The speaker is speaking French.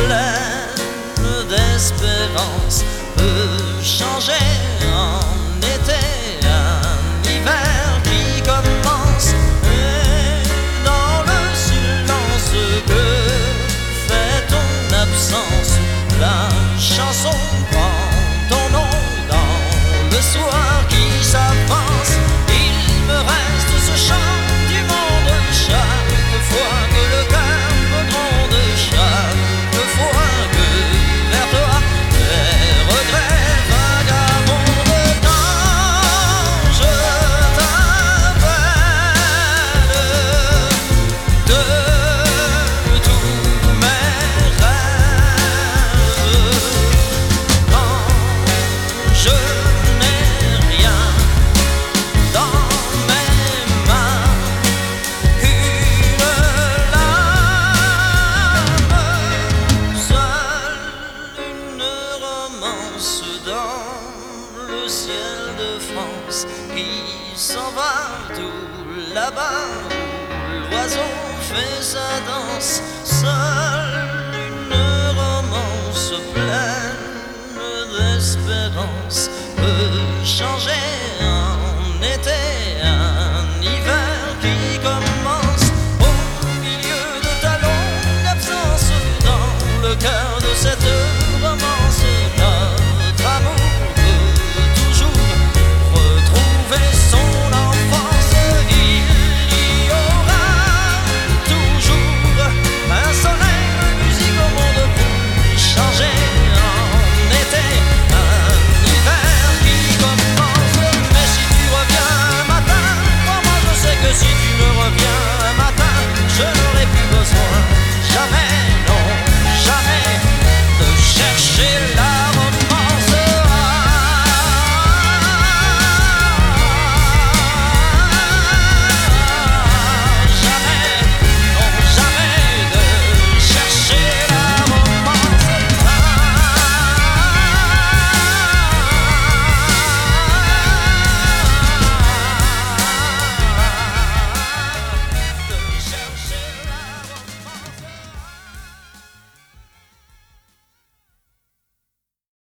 pleine d'espérance peut changer en été, un hiver qui commence. Et dans le silence que fait ton absence, la chanson prend ton nom dans le soir qui s'avance. Il me reste ce chant du monde chaque fois que le cœur me gronde, chaque fois que vers toi les regrets vagabondent. Quand je t'appelle de tous mes rêves, quand je n'ai rien dans mes mains qu'une lame, seule une romance dans le ciel de France qui s'en va tout là-bas où l'oiseau fait sa danse. Seule une romance pleine d'espérance peut changer en été, un hiver qui commence. Au milieu de ta longue absence, dans le cœur de cette